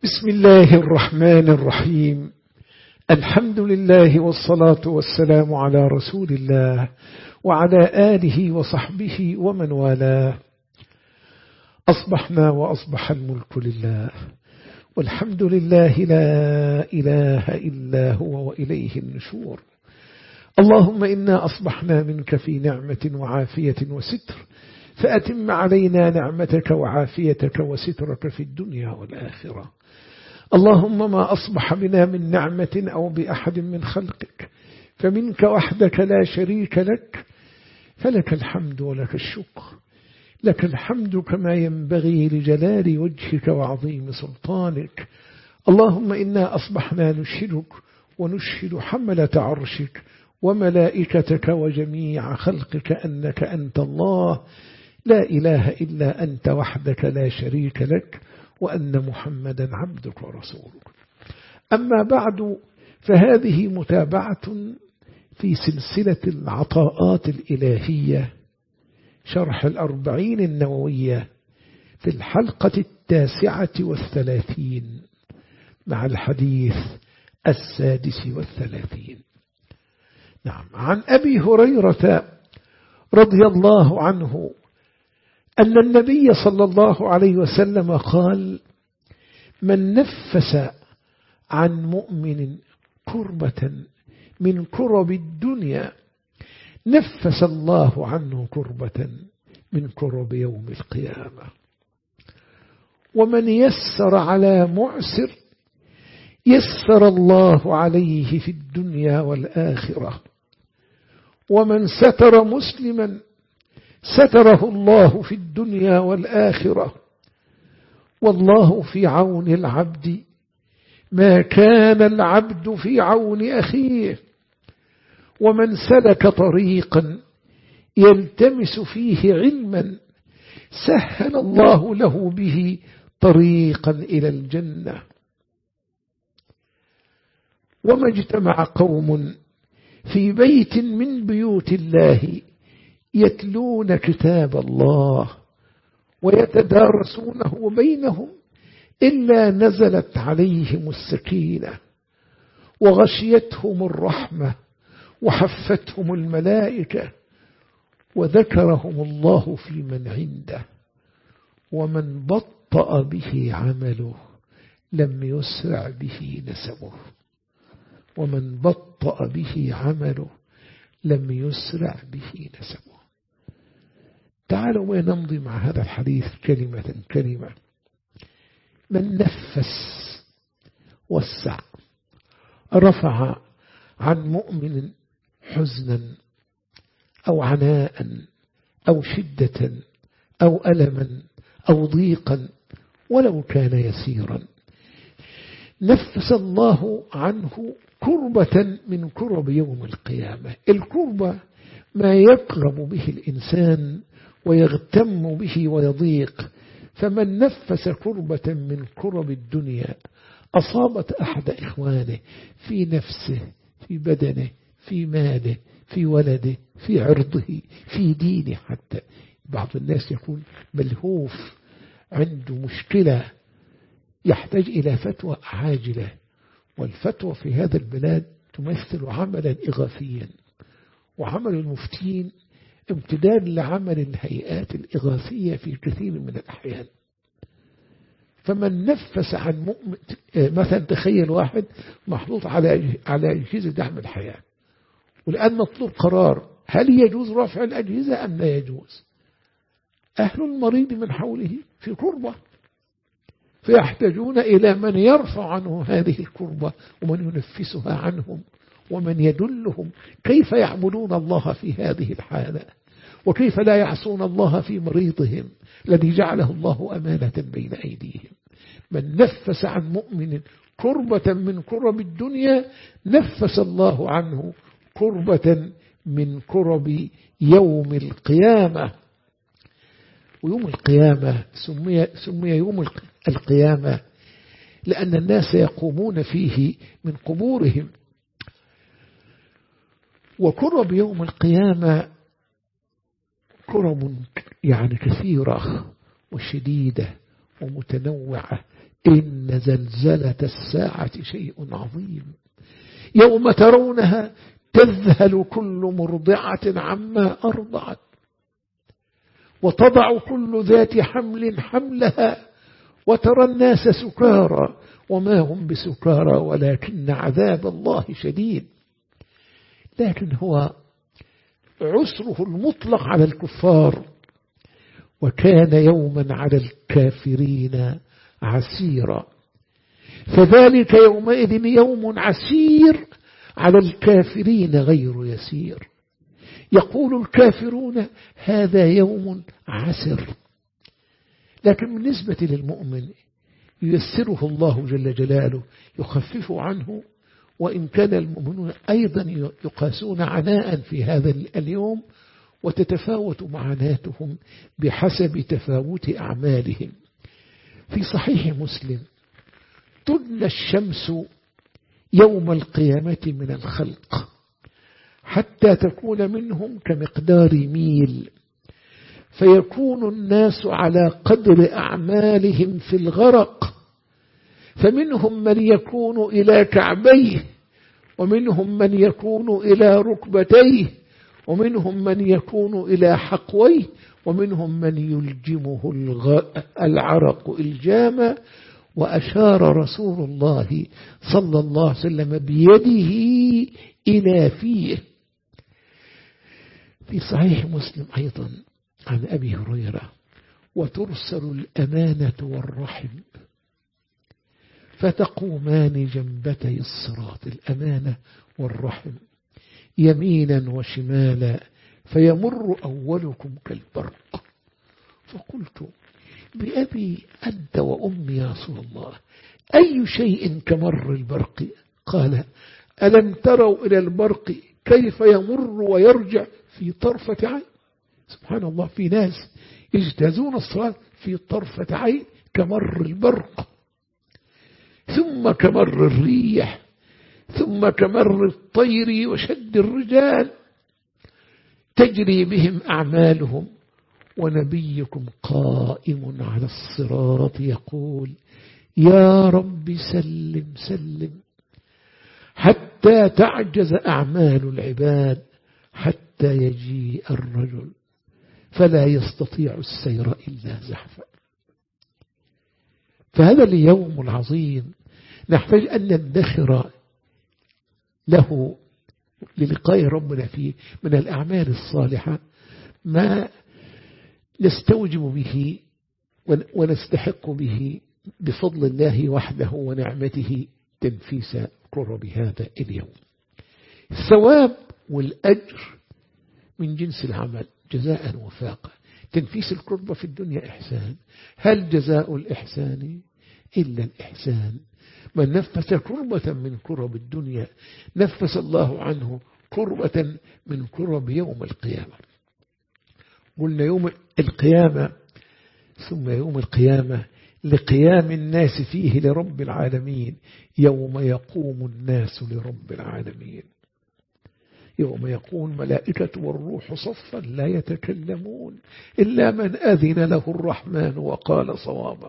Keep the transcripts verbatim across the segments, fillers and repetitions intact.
بسم الله الرحمن الرحيم. الحمد لله والصلاة والسلام على رسول الله وعلى آله وصحبه ومن والاه. أصبحنا وأصبح الملك لله، والحمد لله لا إله إلا هو وإليه النشور. اللهم إنا أصبحنا منك في نعمة وعافية وستر، فأتم علينا نعمتك وعافيتك وسترك في الدنيا والآخرة. اللهم ما أصبح بنا من نعمة أو بأحد من خلقك فمنك وحدك لا شريك لك، فلك الحمد ولك الشكر. لك الحمد كما ينبغي لجلال وجهك وعظيم سلطانك. اللهم إنا أصبحنا نشهدك ونشهد حملة عرشك وملائكتك وجميع خلقك أنك أنت الله لا إله إلا أنت وحدك لا شريك لك، وأن محمدا عبدك ورسولك. أما بعد، فهذه متابعة في سلسلة العطاءات الإلهية، شرح الأربعين النووية، في الحلقة التاسعة والثلاثين مع الحديث السادس والثلاثين. نعم، عن أبي هريرة رضي الله عنه أن النبي صلى الله عليه وسلم قال: من نفس عن مؤمن كربة من كرب الدنيا نفس الله عنه كربة من كرب يوم القيامة. ومن يسر على معسر يسر الله عليه في الدنيا والآخرة. ومن ستر مسلما ستره الله في الدنيا والآخرة. والله في عون العبد ما كان العبد في عون أخيه. ومن سلك طريقا يلتمس فيه علما سهل الله له به طريقا إلى الجنة. وما اجتمع قوم في بيت من بيوت الله يتلون كتاب الله ويتدارسونه بينهم إلا نزلت عليهم السكينة وغشيتهم الرحمة وحفتهم الملائكة وذكرهم الله في من عنده. ومن بطأ به عمله لم يسرع به نسبه. ومن بطأ به عمله لم يسرع به نسبه. تعالوا ونمضي مع هذا الحديث كلمة كلمة. من نفس وسع، رفع عن مؤمن حزنا أو عناء أو شدة أو ألما أو ضيقا ولو كان يسيرا، نفس الله عنه كربة من كرب يوم القيامة. الكربة ما يكرب به الإنسان ويغتم به ويضيق. فمن نفس كربة من كرب الدنيا أصابت أحد إخوانه في نفسه، في بدنه، في ماله، في ولده، في عرضه، في دينه. حتى بعض الناس يكون ملهوف، عنده مشكلة يحتاج إلى فتوى عاجلة، والفتوى في هذا البلاد تمثل عملا إغاثيا، وعمل المفتين امتداد لعمل الهيئات الإغاثية في كثير من الأحيان. فمن نفس عن مؤمن، مثلا تخيل واحد محطوط على على أجهزة دعم الحياة، والآن مطلوب قرار هل يجوز رفع الأجهزة أم لا يجوز. أهل المريض من حوله في كربة، فيحتاجون إلى من يرفع عنه هذه الكربة ومن ينفسها عنهم ومن يدلهم كيف يعبدون الله في هذه الحالة، وكيف لا يعصون الله في مريضهم الذي جعله الله أمانة بين أيديهم. من نفس عن مؤمن كربة من كرب الدنيا نفس الله عنه كربة من كرب يوم القيامة. ويوم القيامة سمي, سمي يوم القيامة لأن الناس يقومون فيه من قبورهم. وكرب يوم القيامة كرب يعني كثيرة وشديدة ومتنوعة إن زلزلة الساعة شيء عظيم يوم ترونها تذهل كل مرضعة عما أرضعت وتضع كل ذات حمل حملها وترى الناس سكارى وما هم بسكارى ولكن عذاب الله شديد. لكن هو عسره المطلق على الكفار، وكان يوما على الكافرين عسيرا، فذلك يومئذ يوم عسير على الكافرين غير يسير. يقول الكافرون هذا يوم عسر، لكن بالنسبة للمؤمن ييسره الله جل جلاله، يخفف عنه، وإن كان المؤمنون أيضا يقاسون عناء في هذا اليوم، وتتفاوت معاناتهم بحسب تفاوت أعمالهم. في صحيح مسلم تدنى الشمس يوم القيامة من الخلق حتى تكون منهم كمقدار ميل، فيكون الناس على قدر أعمالهم في الغرق، فمنهم من يكون إلى كعبيه، ومنهم من يكون إلى ركبتيه، ومنهم من يكون إلى حقويه، ومنهم من يلجمه العرق إلجاما. وأشار رسول الله صلى الله عليه وسلم بيده إلى فيه. في صحيح مسلم أيضا عن أبي هريرة وترسل الأمانة والرحم فتقومان جنبتي الصراط، الأمانة والرحم يمينا وشمالا، فيمر أولكم كالبرق. فقلت بأبي أنت وأمي يا رسول الله أي شيء كمر البرق؟ قال ألم تروا إلى البرق كيف يمر ويرجع في طرفة عين؟ سبحان الله، في ناس يجتازون الصلاة في طرفة عين كمر البرق، ثم كمر الريح، ثم كمر الطير وشد الرجال، تجري بهم أعمالهم، ونبيكم قائم على الصراط يقول يا رب سلم سلم، حتى تعجز أعمال العباد حتى يجيء الرجل فلا يستطيع السير إلا زحفا. فهذا اليوم العظيم نحتاج أن ندخر له للقاء ربنا فيه من الأعمال الصالحة ما نستوجب به ونستحق به بفضل الله وحده ونعمته تنفيس قرب هذا اليوم. الثواب والأجر من جنس العمل جزاء وفاقا. تنفيس القربة في الدنيا إحسان، هل جزاء الإحسان إلا الإحسان؟ من نفس كربة من كرب الدنيا نفس الله عنه كربة من كرب يوم القيامة. قلنا يوم القيامة ثم يوم القيامة لقيام الناس فيه لرب العالمين، يوم يقوم الناس لرب العالمين، يوم يقول الملائكة والروح صفا لا يتكلمون إلا من أذن له الرحمن وقال صوابا.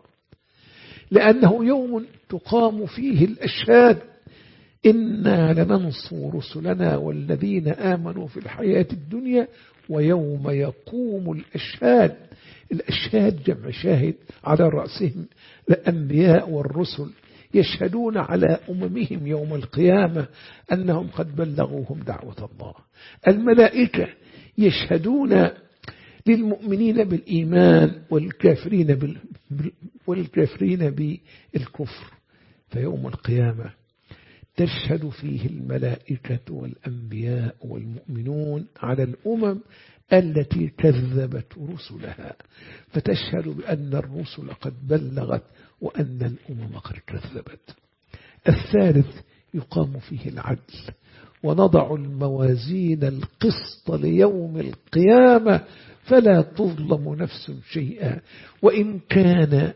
لأنه يوم تقام فيه الأشهاد، إنا لننصر رسلنا والذين آمنوا في الحياة الدنيا ويوم يقوم الأشهاد. الأشهاد جمع شاهد، على رأسهم الأنبياء والرسل يشهدون على أممهم يوم القيامة أنهم قد بلغوهم دعوة الله. الملائكة يشهدون للمؤمنين بالإيمان والكافرين بال... والكافرين بالكفر. فيوم القيامة تشهد فيه الملائكة والأنبياء والمؤمنون على الأمم التي كذبت رسلها، فتشهد بأن الرسل قد بلغت وأن الأمم قد كذبت. الثالث يقام فيه العدل، ونضع الموازين القسط ليوم القيامة فلا تظلم نفس شيئا وإن كان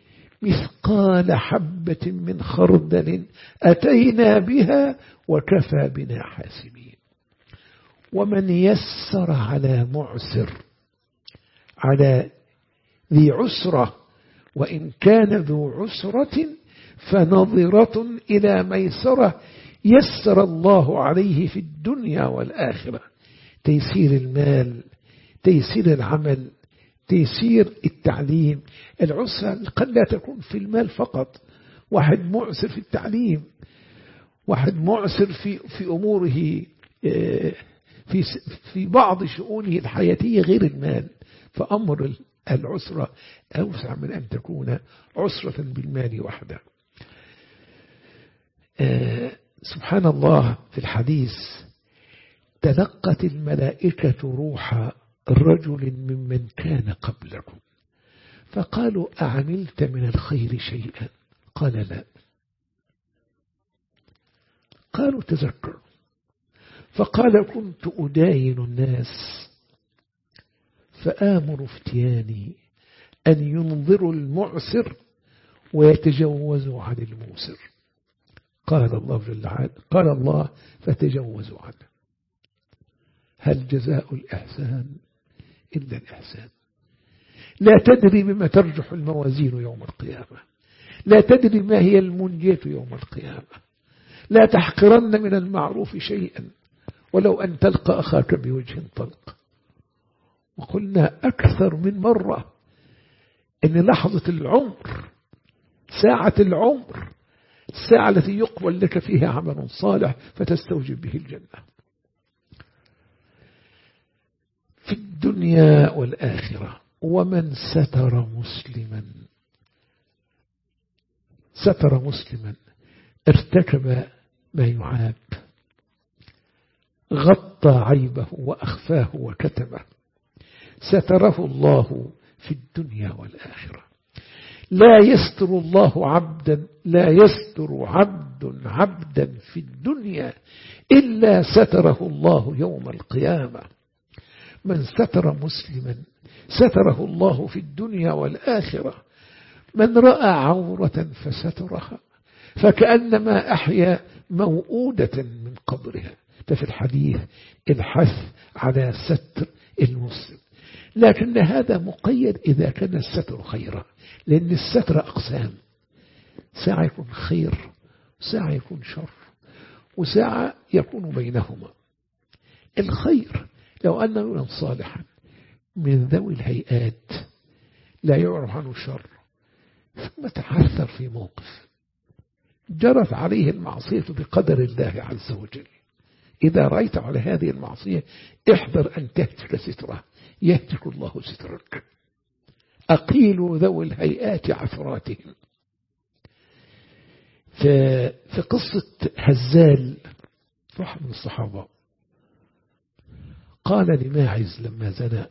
مثقال حبة من خردل أتينا بها وكفى بنا حاسبين. ومن يسر على معسر، على ذي عسرة وإن كان ذو عسرة فنظرة إلى ميسرة يسر الله عليه في الدنيا والآخرة. تيسير المال، تيسير العمل، تيسير التعليم. العسرة قد لا تكون في المال فقط، واحد معسر في التعليم، واحد معسر في في أموره، في في بعض شؤونه الحياتية غير المال، فأمر العسرة أوسع من أن تكون عسرة بالمال وحده. سبحان الله، في الحديث تلقت الملائكة روح رجل ممن كان قبلكم فقالوا أعملت من الخير شيئا؟ قال لا. قالوا تذكر. فقال كنت أداين الناس فآمر افتياني أن ينظروا المعسر ويتجوزوا عن الموسر. قال الله جل وعلا قال الله فتجوزوا عنه. هل جزاء الإحسان إلا الإحسان؟ لا تدري بما ترجح الموازين يوم القيامة، لا تدري ما هي المنجية يوم القيامة. لا تحقرن من المعروف شيئا ولو أن تلقى أخاك بوجه طلق. وقلنا أكثر من مرة أن لحظة العمر، ساعة العمر، الساعة التي يقبل لك فيها عمل صالح فتستوجب به الجنة في الدنيا والآخرة. ومن ستر مسلما ستر مسلما ارتكب ما يعاب، غطى عيبه وأخفاه وكتمه، ستره الله في الدنيا والآخرة. لا يستر الله عبدا لا يستر عبد عبدا في الدنيا إلا ستره الله يوم القيامة. من ستر مسلما ستره الله في الدنيا والآخرة. من رأى عورة فسترها فكأنما أحيا موؤودة من قبرها. ففي الحديث الحث على ستر المسلم، لكن هذا مقيد إذا كان الستر خيرا، لأن الستر أقسام، ساعة يكون خير وساعة يكون شر وساعة يكون بينهما. الخير لو أنه رجلا صالحا من ذوي الهيئات لا يعرف عنه الشر، ثم تعثر في موقف جرت عليه المعصية بقدر الله عز وجل، إذا رأيت على هذه المعصية احذر أن تهتك ستره، يهتك الله سترك. أقيلوا ذوي الهيئات عثراتهم. في قصة هزال واحد من الصحابة قال لماعز لما زنى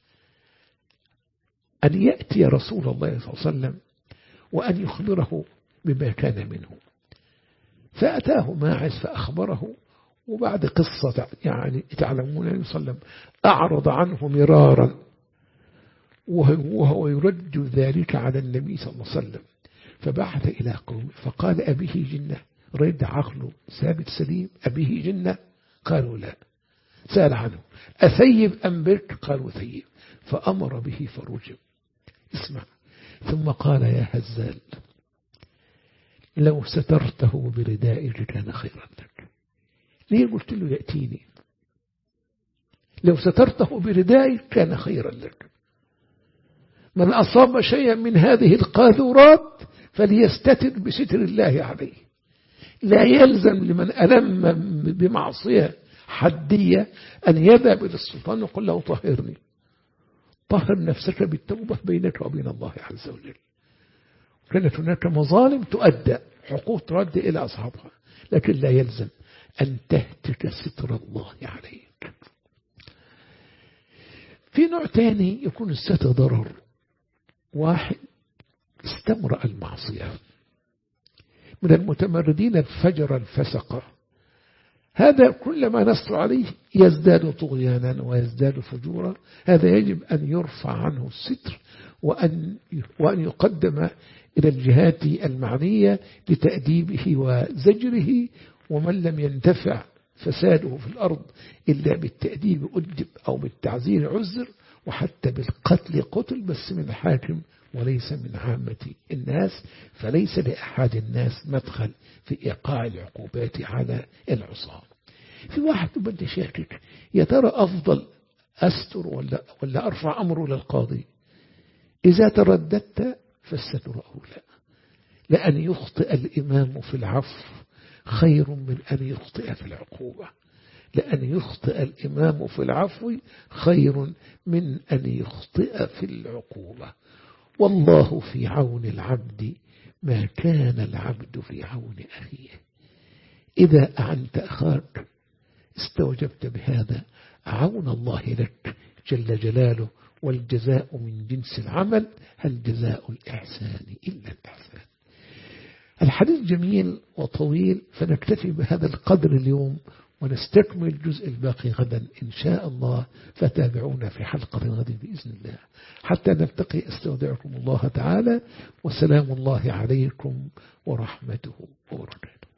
أن يأتي رسول الله صلى الله عليه وسلم وأن يخبره بما كان منه. فأتاه ماعز فأخبره، وبعد قصة يعني تعلمون النبي صلى الله عليه وسلم أعرض عنه مرارا وهو يرد ذلك على النبي صلى الله عليه وسلم. فبعث إلى قومه فقال أبيه جنة، رد عقله ثابت سليم، أبيه جنة؟ قالوا لا. سأل عنه أثيب أم بك؟ قالوا ثيب. فأمر به فرجم. اسمع، ثم قال يا هزال لو سترته بردائك كان خيرا لك. ليه قلت له يأتيني؟ لو سترته بردائك كان خيرا لك. من أصاب شيئا من هذه القاذورات فليستتر بستر الله عليه. لا يلزم لمن ألم بمعصية حدية أن يذهب إلى السلطان ويقول له طهرني. طهر نفسك بالتوبة بينك وبين الله عز وجل. كانت هناك مظالم تؤدى، حقوق ترد إلى أصحابها، لكن لا يلزم أن تهتك ستر الله عليك. في نوع تاني يكون الستر ضرر. واحد استمرأ المعصية من المتمردين الفجر الفسقة، هذا كلما نستر عليه يزداد طغيانا ويزداد فجورا. هذا يجب أن يرفع عنه الستر وأن وأن يقدم إلى الجهات المعنية لتأديبه وزجره. ومن لم ينتفع فساده في الأرض إلا بالتأديب أدب أو بالتعزير عزر، وحتى بالقتل قتل بس من حاكم وليس من عامة الناس، فليس لأحد الناس مدخل في إيقاع العقوبات على العصاة. في واحد بدي شاكك، يا ترى أفضل أستر ولا, ولا أرفع أمره للقاضي؟ إذا ترددت فالستر أولى، لأن يخطئ الإمام في العفو خير من أن يخطئ في العقوبة، لأن يخطئ الإمام في العفو خير من أن يخطئ في العقوبة. والله في عون العبد ما كان العبد في عون أخيه. إذا أعنت أخاك استوجبت بهذا عون الله لك جل جلاله، والجزاء من جنس العمل، هل جزاء الإحسان إلا الإحسان. الحديث جميل وطويل، فنكتفي بهذا القدر اليوم، ونستكمل الجزء الباقي غدا إن شاء الله، فتابعونا في حلقة غد بإذن الله. حتى نلتقي أستودعكم الله تعالى، وسلام الله عليكم ورحمته وبركاته.